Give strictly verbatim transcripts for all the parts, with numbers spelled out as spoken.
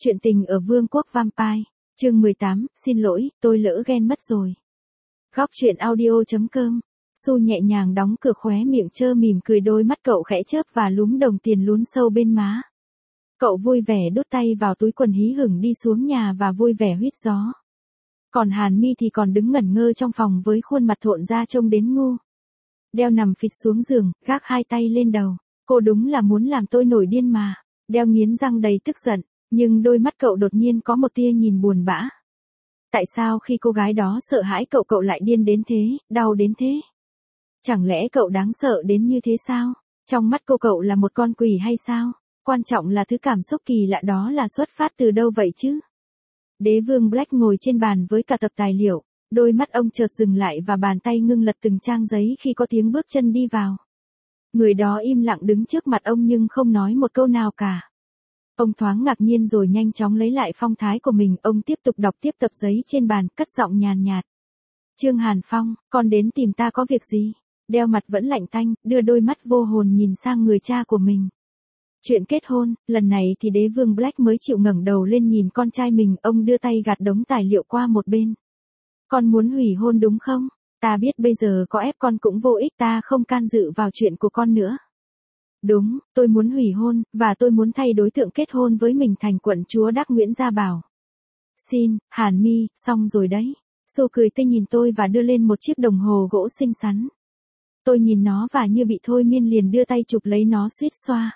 Chuyện tình ở Vương quốc Vampire, chương mười tám, xin lỗi, tôi lỡ ghen mất rồi. Góc truyện audio.com, Su nhẹ nhàng đóng cửa khóe miệng trơ mỉm cười, đôi mắt cậu khẽ chớp và lúm đồng tiền lún sâu bên má. Cậu vui vẻ đút tay vào túi quần hí hửng đi xuống nhà và vui vẻ huýt gió. Còn Hàn Mi thì còn đứng ngẩn ngơ trong phòng với khuôn mặt thộn ra trông đến ngu. Đeo nằm phịch xuống giường, gác hai tay lên đầu. Cô đúng là muốn làm tôi nổi điên mà. Đeo nghiến răng đầy tức giận, nhưng đôi mắt cậu đột nhiên có một tia nhìn buồn bã. Tại sao khi cô gái đó sợ hãi cậu cậu lại điên đến thế, đau đến thế? Chẳng lẽ cậu đáng sợ đến như thế sao? Trong mắt cô cậu là một con quỷ hay sao? Quan trọng là thứ cảm xúc kỳ lạ đó là xuất phát từ đâu vậy chứ? Đế vương Black ngồi trên bàn với cả tập tài liệu, đôi mắt ông chợt dừng lại và bàn tay ngưng lật từng trang giấy khi có tiếng bước chân đi vào. Người đó im lặng đứng trước mặt ông nhưng không nói một câu nào cả. Ông thoáng ngạc nhiên rồi nhanh chóng lấy lại phong thái của mình, ông tiếp tục đọc tiếp tập giấy trên bàn, cất giọng nhàn nhạt. Trương Hàn Phong, con đến tìm ta có việc gì? Đeo mặt vẫn lạnh tanh, đưa đôi mắt vô hồn nhìn sang người cha của mình. Chuyện kết hôn, lần này thì đế vương Black mới chịu ngẩng đầu lên nhìn con trai mình, ông đưa tay gạt đống tài liệu qua một bên. Con muốn hủy hôn đúng không? Ta biết bây giờ có ép con cũng vô ích, ta không can dự vào chuyện của con nữa. Đúng, tôi muốn hủy hôn, và tôi muốn thay đối tượng kết hôn với mình thành quận chúa Đắc Nguyễn Gia Bảo. Xin, Hàn Mi, xong rồi đấy. Su cười tươi nhìn tôi và đưa lên một chiếc đồng hồ gỗ xinh xắn. Tôi nhìn nó và như bị thôi miên liền đưa tay chụp lấy nó suýt xoa.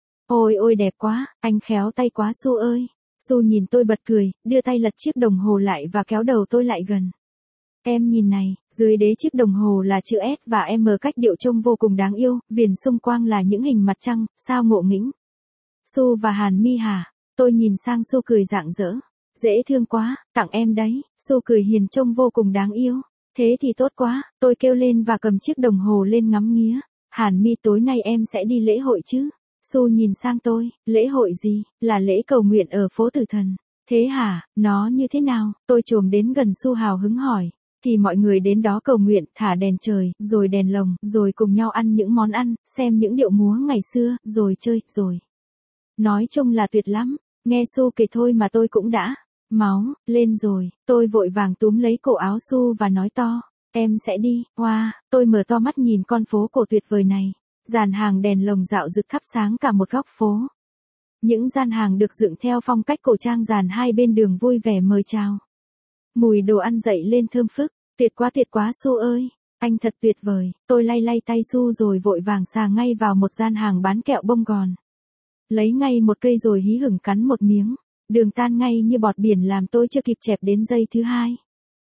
Ôi ôi đẹp quá, anh khéo tay quá Su ơi. Su nhìn tôi bật cười, đưa tay lật chiếc đồng hồ lại và kéo đầu tôi lại gần. Em nhìn này, dưới đế chiếc đồng hồ là chữ S và M, cách điệu trông vô cùng đáng yêu, viền xung quanh là những hình mặt trăng, sao ngộ nghĩnh. Su và Hàn Mi hả? Tôi nhìn sang Su cười rạng rỡ. Dễ thương quá, tặng em đấy. Su cười hiền trông vô cùng đáng yêu. Thế thì tốt quá, tôi kêu lên và cầm chiếc đồng hồ lên ngắm nghía. Hàn Mi, tối nay em sẽ đi lễ hội chứ? Su nhìn sang tôi, lễ hội gì? Là lễ cầu nguyện ở phố Tử Thần. Thế hả, nó như thế nào? Tôi chồm đến gần Su hào hứng hỏi. Thì mọi người đến đó cầu nguyện, thả đèn trời, rồi đèn lồng, rồi cùng nhau ăn những món ăn, xem những điệu múa ngày xưa, rồi chơi, rồi. Nói chung là tuyệt lắm, nghe Su kể thôi mà tôi cũng đã máu lên rồi. Tôi vội vàng túm lấy cổ áo Su và nói to, em sẽ đi. Wow, tôi mở to mắt nhìn con phố cổ tuyệt vời này. Dàn hàng đèn lồng dạo rực khắp sáng cả một góc phố. Những gian hàng được dựng theo phong cách cổ trang, dàn hai bên đường vui vẻ mời chào. Mùi đồ ăn dậy lên thơm phức, tuyệt quá tuyệt quá Su ơi, anh thật tuyệt vời. Tôi lay lay tay Su rồi vội vàng xà ngay vào một gian hàng bán kẹo bông gòn. Lấy ngay một cây rồi hí hửng cắn một miếng, đường tan ngay như bọt biển làm tôi chưa kịp chẹp đến giây thứ hai.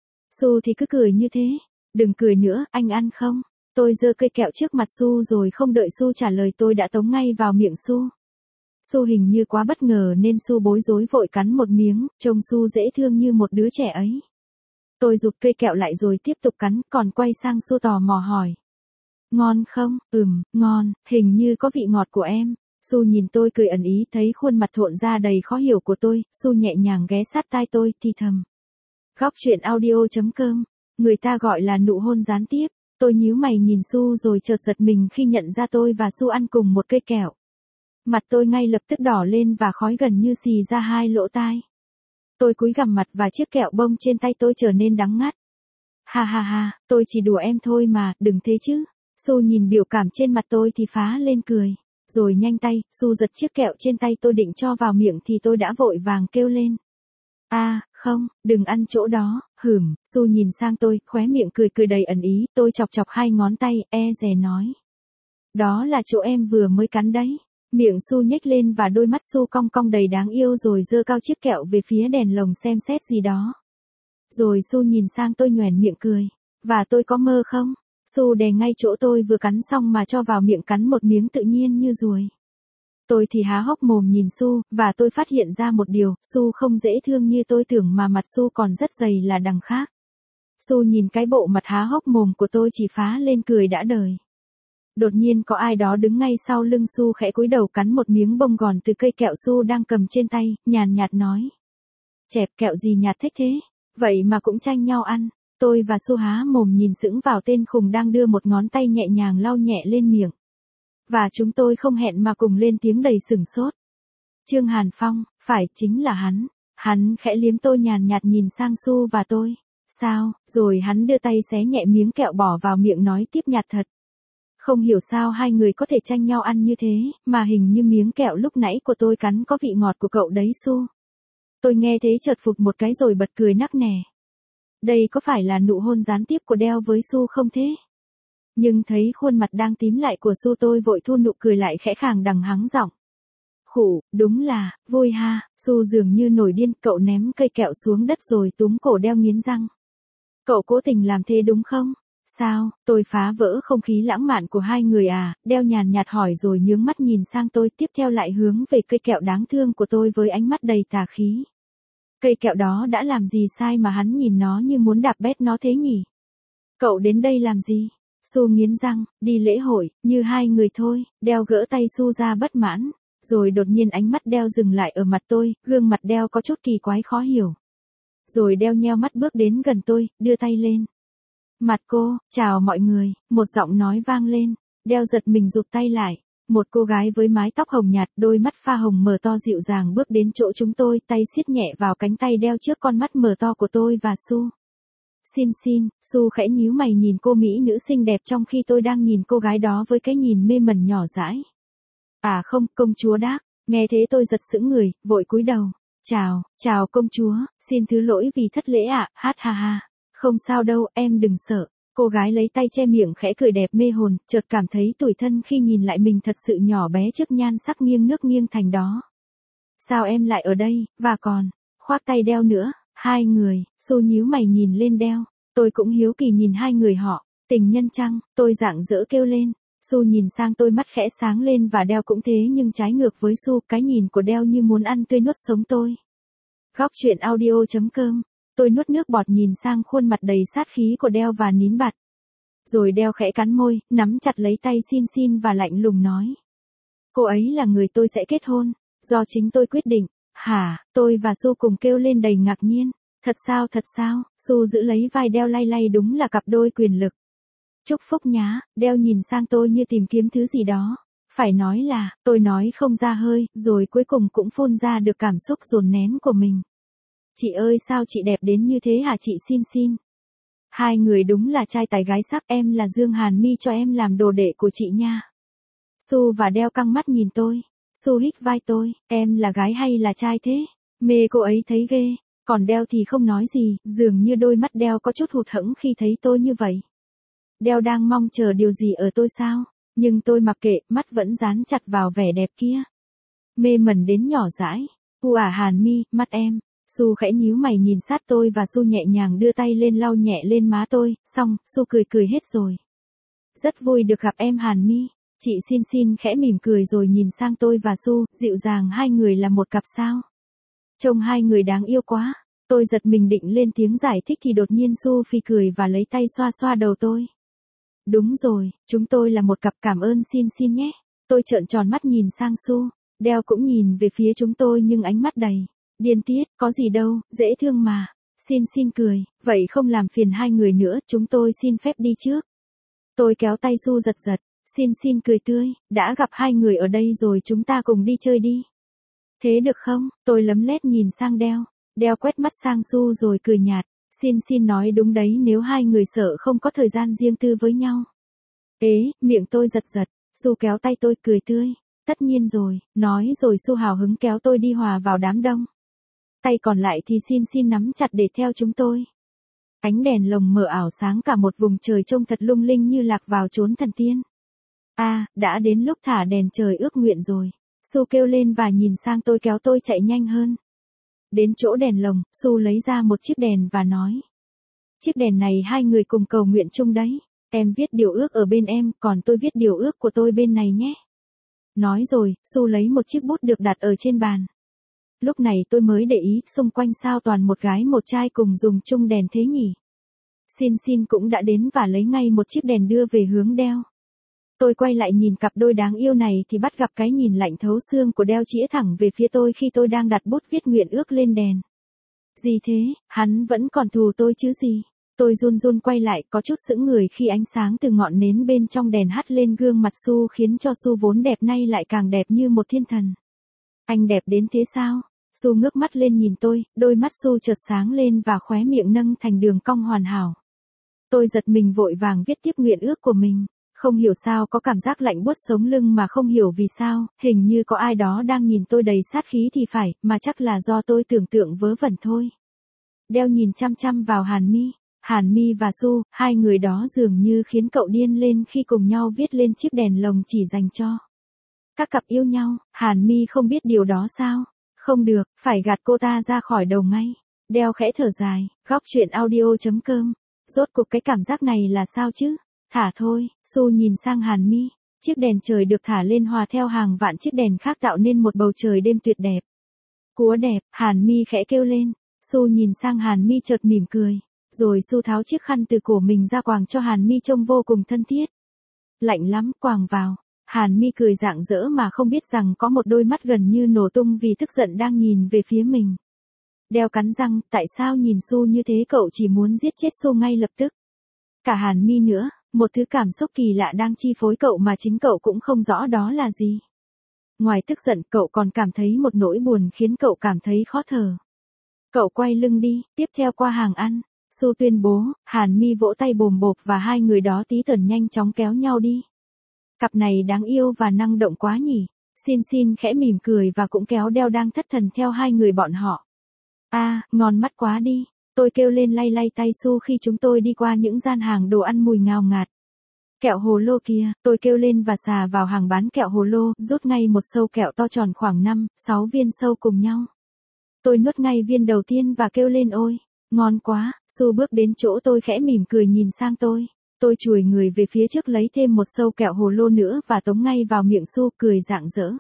Su thì cứ cười như thế, đừng cười nữa, anh ăn không? Tôi giơ cây kẹo trước mặt Su rồi không đợi Su trả lời tôi đã tống ngay vào miệng Su. Su hình như quá bất ngờ nên Su bối rối vội cắn một miếng, trông Su dễ thương như một đứa trẻ ấy. Tôi giục cây kẹo lại rồi tiếp tục cắn, còn quay sang Su tò mò hỏi. Ngon không? Ừm, ngon, hình như có vị ngọt của em. Su nhìn tôi cười ẩn ý, thấy khuôn mặt thộn ra đầy khó hiểu của tôi, Su nhẹ nhàng ghé sát tai tôi, thì thầm. Góc truyện audio.com, người ta gọi là nụ hôn gián tiếp. Tôi nhíu mày nhìn Su rồi chợt giật mình khi nhận ra tôi và Su ăn cùng một cây kẹo. Mặt tôi ngay lập tức đỏ lên và khói gần như xì ra hai lỗ tai. Tôi cúi gằm mặt và chiếc kẹo bông trên tay tôi trở nên đắng ngắt. Ha ha ha, tôi chỉ đùa em thôi mà, đừng thế chứ. Su nhìn biểu cảm trên mặt tôi thì phá lên cười. Rồi nhanh tay, Su giật chiếc kẹo trên tay tôi định cho vào miệng thì tôi đã vội vàng kêu lên. À, không, đừng ăn chỗ đó, hửm. Su nhìn sang tôi, khóe miệng cười cười đầy ẩn ý, tôi chọc chọc hai ngón tay, e dè nói. Đó là chỗ em vừa mới cắn đấy. Miệng Su nhếch lên và đôi mắt Su cong cong đầy đáng yêu rồi giơ cao chiếc kẹo về phía đèn lồng xem xét gì đó. Rồi Su nhìn sang tôi nhoẻn miệng cười. Và tôi có mơ không? Su đè ngay chỗ tôi vừa cắn xong mà cho vào miệng cắn một miếng tự nhiên như ruồi. Tôi thì há hốc mồm nhìn Su, và tôi phát hiện ra một điều, Su không dễ thương như tôi tưởng mà mặt Su còn rất dày là đằng khác. Su nhìn cái bộ mặt há hốc mồm của tôi chỉ phá lên cười đã đời. Đột nhiên có ai đó đứng ngay sau lưng Su khẽ cúi đầu cắn một miếng bông gòn từ cây kẹo Su đang cầm trên tay, nhàn nhạt nói. Chẹp kẹo gì nhạt thích thế? Vậy mà cũng tranh nhau ăn. Tôi và Su há mồm nhìn sững vào tên khùng đang đưa một ngón tay nhẹ nhàng lau nhẹ lên miệng. Và chúng tôi không hẹn mà cùng lên tiếng đầy sửng sốt. Trương Hàn Phong, phải, chính là hắn. Hắn khẽ liếm tôi nhàn nhạt nhìn sang Su và tôi. Sao, rồi hắn đưa tay xé nhẹ miếng kẹo bỏ vào miệng nói tiếp nhạt thật. Không hiểu sao hai người có thể tranh nhau ăn như thế, mà hình như miếng kẹo lúc nãy của tôi cắn có vị ngọt của cậu đấy Su. Tôi nghe thế chợt phụt một cái rồi bật cười nắc nẻ. Đây có phải là nụ hôn gián tiếp của Đeo với Su không thế? Nhưng thấy khuôn mặt đang tím lại của Su tôi vội thu nụ cười lại khẽ khàng đằng hắng giọng. Khủ, đúng là, vui ha, Su dường như nổi điên, cậu ném cây kẹo xuống đất rồi túm cổ Đeo nghiến răng. Cậu cố tình làm thế đúng không? Sao, tôi phá vỡ không khí lãng mạn của hai người à, Đeo nhàn nhạt hỏi rồi nhướng mắt nhìn sang tôi, tiếp theo lại hướng về cây kẹo đáng thương của tôi với ánh mắt đầy tà khí. Cây kẹo đó đã làm gì sai mà hắn nhìn nó như muốn đạp bét nó thế nhỉ? Cậu đến đây làm gì? Su nghiến răng, đi lễ hội, như hai người thôi. Đeo gỡ tay Su ra bất mãn, rồi đột nhiên ánh mắt Đeo dừng lại ở mặt tôi, gương mặt Đeo có chút kỳ quái khó hiểu. Rồi Đeo nheo mắt bước đến gần tôi, đưa tay lên. Mặt cô, chào mọi người, một giọng nói vang lên. Đeo giật mình rụt tay lại. Một cô gái với mái tóc hồng nhạt, đôi mắt pha hồng mở to dịu dàng bước đến chỗ chúng tôi, tay siết nhẹ vào cánh tay Đeo trước con mắt mở to của tôi và Su. Xin xin, Su khẽ nhíu mày nhìn cô mỹ nữ xinh đẹp trong khi tôi đang nhìn cô gái đó với cái nhìn mê mẩn nhỏ dãi. À không, công chúa đáp. Nghe thế tôi giật sững người, vội cúi đầu. Chào, chào công chúa, xin thứ lỗi vì thất lễ ạ, hát ha ha. Không sao đâu, em đừng sợ. Cô gái lấy tay che miệng khẽ cười đẹp mê hồn, chợt cảm thấy tủi thân khi nhìn lại mình thật sự nhỏ bé trước nhan sắc nghiêng nước nghiêng thành đó. Sao em lại ở đây, và còn, khoác tay Đeo nữa, hai người, Su nhíu mày nhìn lên Đeo, tôi cũng hiếu kỳ nhìn hai người họ, tình nhân chăng, tôi rạng rỡ kêu lên. Su nhìn sang tôi mắt khẽ sáng lên và Đeo cũng thế nhưng trái ngược với Su, cái nhìn của Đeo như muốn ăn tươi nuốt sống tôi. Góc truyện audio chấm com. Tôi nuốt nước bọt nhìn sang khuôn mặt đầy sát khí của Đeo và nín bặt. Rồi Đeo khẽ cắn môi, nắm chặt lấy tay Xin Xin và lạnh lùng nói. Cô ấy là người tôi sẽ kết hôn, do chính tôi quyết định. Hả, tôi và Su cùng kêu lên đầy ngạc nhiên. Thật sao thật sao, Su giữ lấy vai Đeo lay lay đúng là cặp đôi quyền lực. Chúc phúc nhá, Đeo nhìn sang tôi như tìm kiếm thứ gì đó. Phải nói là, tôi nói không ra hơi, rồi cuối cùng cũng phun ra được cảm xúc dồn nén của mình. Chị ơi sao chị đẹp đến như thế hả chị Xin Xin? Hai người đúng là trai tài gái sắc, em là Dương Hàn Mi cho em làm đồ đệ của chị nha. Su và Đeo căng mắt nhìn tôi. Su hít vai tôi, em là gái hay là trai thế? Mê cô ấy thấy ghê, còn Đeo thì không nói gì, dường như đôi mắt Đeo có chút hụt hẫng khi thấy tôi như vậy. Đeo đang mong chờ điều gì ở tôi sao? Nhưng tôi mặc kệ, mắt vẫn dán chặt vào vẻ đẹp kia. Mê mẩn đến nhỏ dãi. U ả Hàn Mi, mắt em. Su khẽ nhíu mày nhìn sát tôi và Su nhẹ nhàng đưa tay lên lau nhẹ lên má tôi, xong, Su cười cười hết rồi. Rất vui được gặp em Hàn Mi. Chị Xin Xin khẽ mỉm cười rồi nhìn sang tôi và Su, dịu dàng hai người là một cặp sao. Trông hai người đáng yêu quá. Tôi giật mình định lên tiếng giải thích thì đột nhiên Su phì cười và lấy tay xoa xoa đầu tôi. Đúng rồi, chúng tôi là một cặp cảm ơn Xin Xin nhé. Tôi trợn tròn mắt nhìn sang Su. Đeo cũng nhìn về phía chúng tôi nhưng ánh mắt đầy điên tiết, có gì đâu, dễ thương mà. Xin Xin cười, vậy không làm phiền hai người nữa, chúng tôi xin phép đi trước. Tôi kéo tay Su giật giật, Xin Xin cười tươi, đã gặp hai người ở đây rồi chúng ta cùng đi chơi đi. Thế được không? Tôi lấm lét nhìn sang Đeo. Đeo quét mắt sang Su rồi cười nhạt. Xin Xin nói đúng đấy nếu hai người sợ không có thời gian riêng tư với nhau. Ế, miệng tôi giật giật, Su kéo tay tôi cười tươi. Tất nhiên rồi, nói rồi Su hào hứng kéo tôi đi hòa vào đám đông. Tay còn lại thì Xin Xin nắm chặt để theo chúng tôi. Ánh đèn lồng mở ảo sáng cả một vùng trời trông thật lung linh như lạc vào chốn thần tiên. À, đã đến lúc thả đèn trời ước nguyện rồi. Su kêu lên và nhìn sang tôi kéo tôi chạy nhanh hơn. Đến chỗ đèn lồng, Su lấy ra một chiếc đèn và nói. Chiếc đèn này hai người cùng cầu nguyện chung đấy. Em viết điều ước ở bên em, còn tôi viết điều ước của tôi bên này nhé. Nói rồi, Su lấy một chiếc bút được đặt ở trên bàn. Lúc này tôi mới để ý xung quanh sao toàn một gái một trai cùng dùng chung đèn thế nhỉ. Xin Xin cũng đã đến và lấy ngay một chiếc đèn đưa về hướng Đeo. Tôi quay lại nhìn cặp đôi đáng yêu này thì bắt gặp cái nhìn lạnh thấu xương của Đeo chĩa thẳng về phía tôi khi tôi đang đặt bút viết nguyện ước lên đèn. Gì thế, hắn vẫn còn thù tôi chứ gì? Tôi run run quay lại có chút sững người khi ánh sáng từ ngọn nến bên trong đèn hắt lên gương mặt Su khiến cho Su vốn đẹp nay lại càng đẹp như một thiên thần. Anh đẹp đến thế sao? Su ngước mắt lên nhìn tôi, đôi mắt Su chợt sáng lên và khóe miệng nâng thành đường cong hoàn hảo. Tôi giật mình vội vàng viết tiếp nguyện ước của mình. Không hiểu sao có cảm giác lạnh buốt sống lưng mà không hiểu vì sao, hình như có ai đó đang nhìn tôi đầy sát khí thì phải, mà chắc là do tôi tưởng tượng vớ vẩn thôi. Đeo nhìn chăm chăm vào Hàn Mi. Hàn Mi và Su, hai người đó dường như khiến cậu điên lên khi cùng nhau viết lên chiếc đèn lồng chỉ dành cho các cặp yêu nhau. Hàn Mi không biết điều đó sao? Không được, phải gạt cô ta ra khỏi đầu ngay. Đeo khẽ thở dài, góc chuyện audio chấm com. Rốt cuộc cái cảm giác này là sao chứ? Thả thôi. Su nhìn sang Hàn Mi. Chiếc đèn trời được thả lên hòa theo hàng vạn chiếc đèn khác tạo nên một bầu trời đêm tuyệt đẹp. Cúa đẹp, Hàn Mi khẽ kêu lên. Su nhìn sang Hàn Mi chợt mỉm cười. Rồi Su tháo chiếc khăn từ cổ mình ra quàng cho Hàn Mi trông vô cùng thân thiết. Lạnh lắm, quàng vào. Hàn Mi cười rạng rỡ mà không biết rằng có một đôi mắt gần như nổ tung vì tức giận đang nhìn về phía mình. Đeo cắn răng, tại sao nhìn Su như thế, cậu chỉ muốn giết chết Su ngay lập tức. Cả Hàn Mi nữa, một thứ cảm xúc kỳ lạ đang chi phối cậu mà chính cậu cũng không rõ đó là gì. Ngoài tức giận, cậu còn cảm thấy một nỗi buồn khiến cậu cảm thấy khó thở. Cậu quay lưng đi, tiếp theo qua hàng ăn. Su tuyên bố. Hàn Mi vỗ tay bồm bộp và hai người đó tí tần nhanh chóng kéo nhau đi. Cặp này đáng yêu và năng động quá nhỉ. Xin xin khẽ mỉm cười và cũng kéo Đeo đang thất thần theo hai người bọn họ. A, à, ngon mắt quá đi. Tôi kêu lên lay lay tay Su khi chúng tôi đi qua những gian hàng đồ ăn mùi ngào ngạt. Kẹo hồ lô kia, tôi kêu lên và xà vào hàng bán kẹo hồ lô, rút ngay một sâu kẹo to tròn khoảng năm, sáu viên sâu cùng nhau. Tôi nuốt ngay viên đầu tiên và kêu lên ôi, ngon quá. Su bước đến chỗ tôi khẽ mỉm cười nhìn sang tôi. Tôi chùi người về phía trước lấy thêm một sâu kẹo hồ lô nữa và tống ngay vào miệng Su, cười rạng rỡ.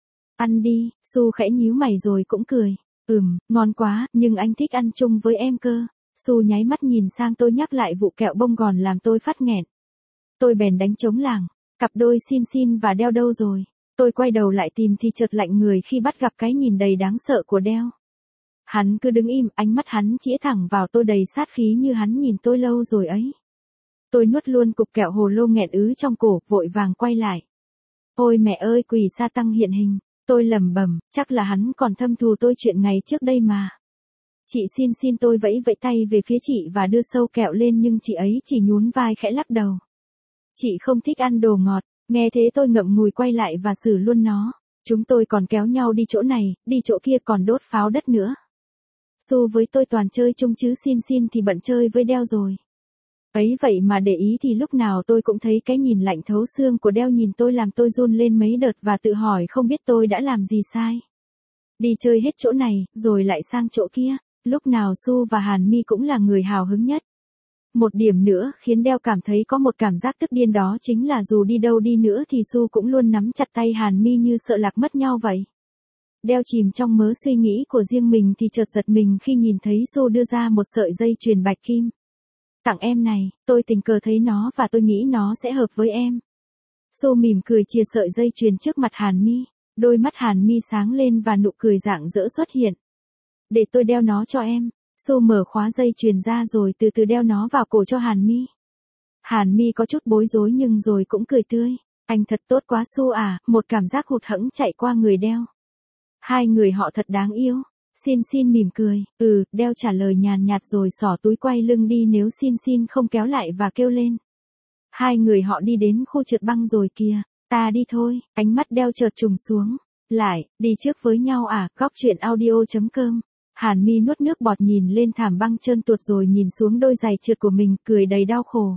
Ăn đi. Su khẽ nhíu mày rồi cũng cười. Ừm, ngon quá, nhưng anh thích ăn chung với em cơ. Su nháy mắt nhìn sang tôi nhắc lại vụ kẹo bông gòn làm tôi phát nghẹn. Tôi bèn đánh trống lảng. Cặp đôi Xin Xin và Đeo đâu rồi? Tôi quay đầu lại tìm thì chợt lạnh người khi bắt gặp cái nhìn đầy đáng sợ của Đeo. Hắn cứ đứng im, ánh mắt hắn chĩa thẳng vào tôi đầy sát khí như hắn nhìn tôi lâu rồi ấy. Tôi nuốt luôn cục kẹo hồ lô nghẹn ứ trong cổ, vội vàng quay lại. Ôi mẹ ơi, quỷ sa tăng hiện hình. Tôi lẩm bẩm, chắc là hắn còn thâm thù tôi chuyện ngày trước đây mà. Chị Xin Xin, tôi vẫy vẫy tay về phía chị và đưa sâu kẹo lên nhưng chị ấy chỉ nhún vai khẽ lắc đầu. Chị không thích ăn đồ ngọt. Nghe thế tôi ngậm ngùi quay lại và xử luôn nó. Chúng tôi còn kéo nhau đi chỗ này, đi chỗ kia, còn đốt pháo đất nữa. Su với tôi toàn chơi chung chứ Xin Xin thì bận chơi với Đeo rồi. Ấy vậy mà để ý thì lúc nào tôi cũng thấy cái nhìn lạnh thấu xương của Đeo nhìn tôi làm tôi run lên mấy đợt và tự hỏi không biết tôi đã làm gì sai. Đi chơi hết chỗ này, rồi lại sang chỗ kia. Lúc nào Su và Hàn Mi cũng là người hào hứng nhất. Một điểm nữa khiến Đeo cảm thấy có một cảm giác tức điên, đó chính là dù đi đâu đi nữa thì Su cũng luôn nắm chặt tay Hàn Mi như sợ lạc mất nhau vậy. Đeo chìm trong mớ suy nghĩ của riêng mình thì chợt giật mình khi nhìn thấy Su đưa ra một sợi dây chuyền bạch kim. Tặng em này, tôi tình cờ thấy nó và tôi nghĩ nó sẽ hợp với em. Su mỉm cười chia sợi dây chuyền trước mặt Hàn Mi. Đôi mắt Hàn Mi sáng lên và nụ cười rạng rỡ xuất hiện. Để tôi đeo nó cho em. Su mở khóa dây chuyền ra rồi từ từ đeo nó vào cổ cho Hàn Mi. Hàn Mi có chút bối rối nhưng rồi cũng cười tươi. Anh thật tốt quá Su à, một cảm giác hụt hẫng chạy qua người Đeo. Hai người họ thật đáng yêu. Xin Xin mỉm cười. Ừ, Đeo trả lời nhàn nhạt rồi xỏ túi quay lưng đi nếu Xin Xin không kéo lại và kêu lên. Hai người họ đi đến khu trượt băng rồi kìa. Ta đi thôi. Ánh mắt Đeo chợt trùng xuống. Lại, đi trước với nhau à, góc chuyện audio chấm com. Hàn Mi nuốt nước bọt nhìn lên thảm băng trơn tuột rồi nhìn xuống đôi giày trượt của mình, cười đầy đau khổ.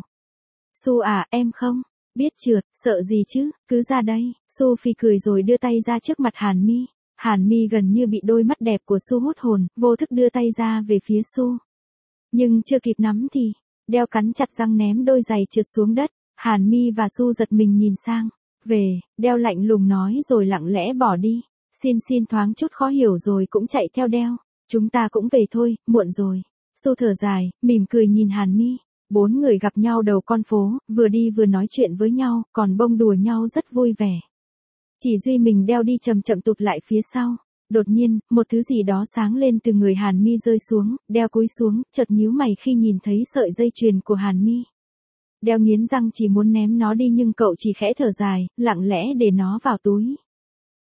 Su à, em không biết trượt, sợ gì chứ, cứ ra đây. Su phì cười rồi đưa tay ra trước mặt Hàn Mi. Hàn Mi gần như bị đôi mắt đẹp của Su hút hồn, vô thức đưa tay ra về phía Su. Nhưng chưa kịp nắm thì, Đeo cắn chặt răng ném đôi giày trượt xuống đất. Hàn Mi và Su giật mình nhìn sang. Về, Đeo lạnh lùng nói rồi lặng lẽ bỏ đi. Xin Xin thoáng chút khó hiểu rồi cũng chạy theo Đeo. Chúng ta cũng về thôi, muộn rồi. Su thở dài, mỉm cười nhìn Hàn Mi. Bốn người gặp nhau đầu con phố, vừa đi vừa nói chuyện với nhau, còn bông đùa nhau rất vui vẻ. Chỉ duy mình Đeo đi chậm chậm tụt lại phía sau. Đột nhiên, một thứ gì đó sáng lên từ người Hàn Mi rơi xuống, Đeo cúi xuống, chợt nhíu mày khi nhìn thấy sợi dây chuyền của Hàn Mi. Đeo nghiến răng chỉ muốn ném nó đi nhưng cậu chỉ khẽ thở dài, lặng lẽ để nó vào túi.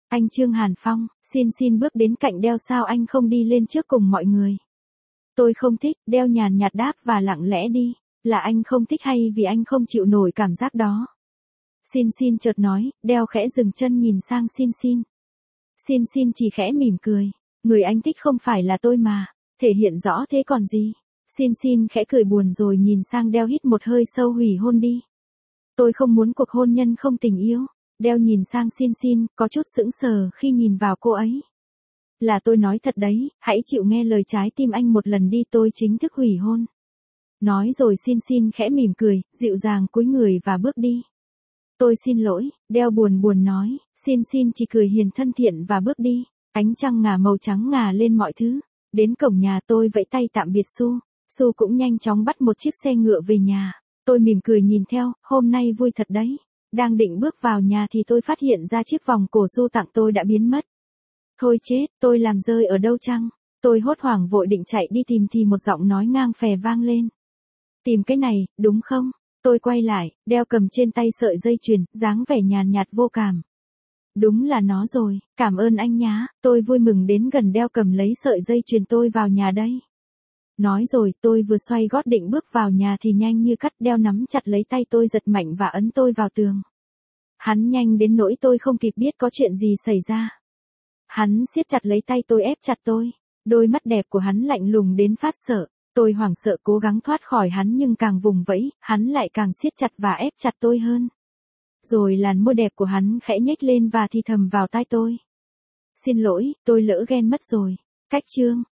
Anh Trương Hàn Phong, xin xin bước đến cạnh Đeo sao anh không đi lên trước cùng mọi người. Tôi không thích, Đeo nhàn nhạt đáp và lặng lẽ đi. Là anh không thích hay vì anh không chịu nổi cảm giác đó? Xin xin chợt nói, Đeo khẽ dừng chân nhìn sang xin xin. Xin xin chỉ khẽ mỉm cười. Người anh thích không phải là tôi mà. Thể hiện rõ thế còn gì. Xin xin khẽ cười buồn rồi nhìn sang Đeo hít một hơi sâu hủy hôn đi. Tôi không muốn cuộc hôn nhân không tình yêu. Đeo nhìn sang xin xin, có chút sững sờ khi nhìn vào cô ấy. Là tôi nói thật đấy, hãy chịu nghe lời trái tim anh một lần đi, tôi chính thức hủy hôn. Nói rồi xin xin khẽ mỉm cười, dịu dàng cúi người và bước đi. Tôi xin lỗi, Đeo buồn buồn nói, xin xin chỉ cười hiền thân thiện và bước đi. Ánh trăng ngả màu trắng ngà lên mọi thứ. Đến cổng nhà tôi vẫy tay tạm biệt Su. Su cũng nhanh chóng bắt một chiếc xe ngựa về nhà. Tôi mỉm cười nhìn theo, hôm nay vui thật đấy. Đang định bước vào nhà thì tôi phát hiện ra chiếc vòng cổ Su tặng tôi đã biến mất. Thôi chết, tôi làm rơi ở đâu chăng? Tôi hốt hoảng vội định chạy đi tìm thì một giọng nói ngang phè vang lên. Tìm cái này, đúng không? Tôi quay lại, Đeo cầm trên tay sợi dây chuyền, dáng vẻ nhàn nhạt vô cảm. Đúng là nó rồi, cảm ơn anh nhá, tôi vui mừng đến gần Đeo cầm lấy sợi dây chuyền tôi vào nhà đây. Nói rồi tôi vừa xoay gót định bước vào nhà thì nhanh như cắt Đeo nắm chặt lấy tay tôi giật mạnh và ấn tôi vào tường. Hắn nhanh đến nỗi tôi không kịp biết có chuyện gì xảy ra. Hắn siết chặt lấy tay tôi ép chặt tôi, đôi mắt đẹp của hắn lạnh lùng đến phát sợ. Tôi hoảng sợ cố gắng thoát khỏi hắn nhưng càng vùng vẫy, hắn lại càng siết chặt và ép chặt tôi hơn. Rồi làn môi đẹp của hắn khẽ nhếch lên và thì thầm vào tai tôi. Xin lỗi, tôi lỡ ghen mất rồi. Cách chương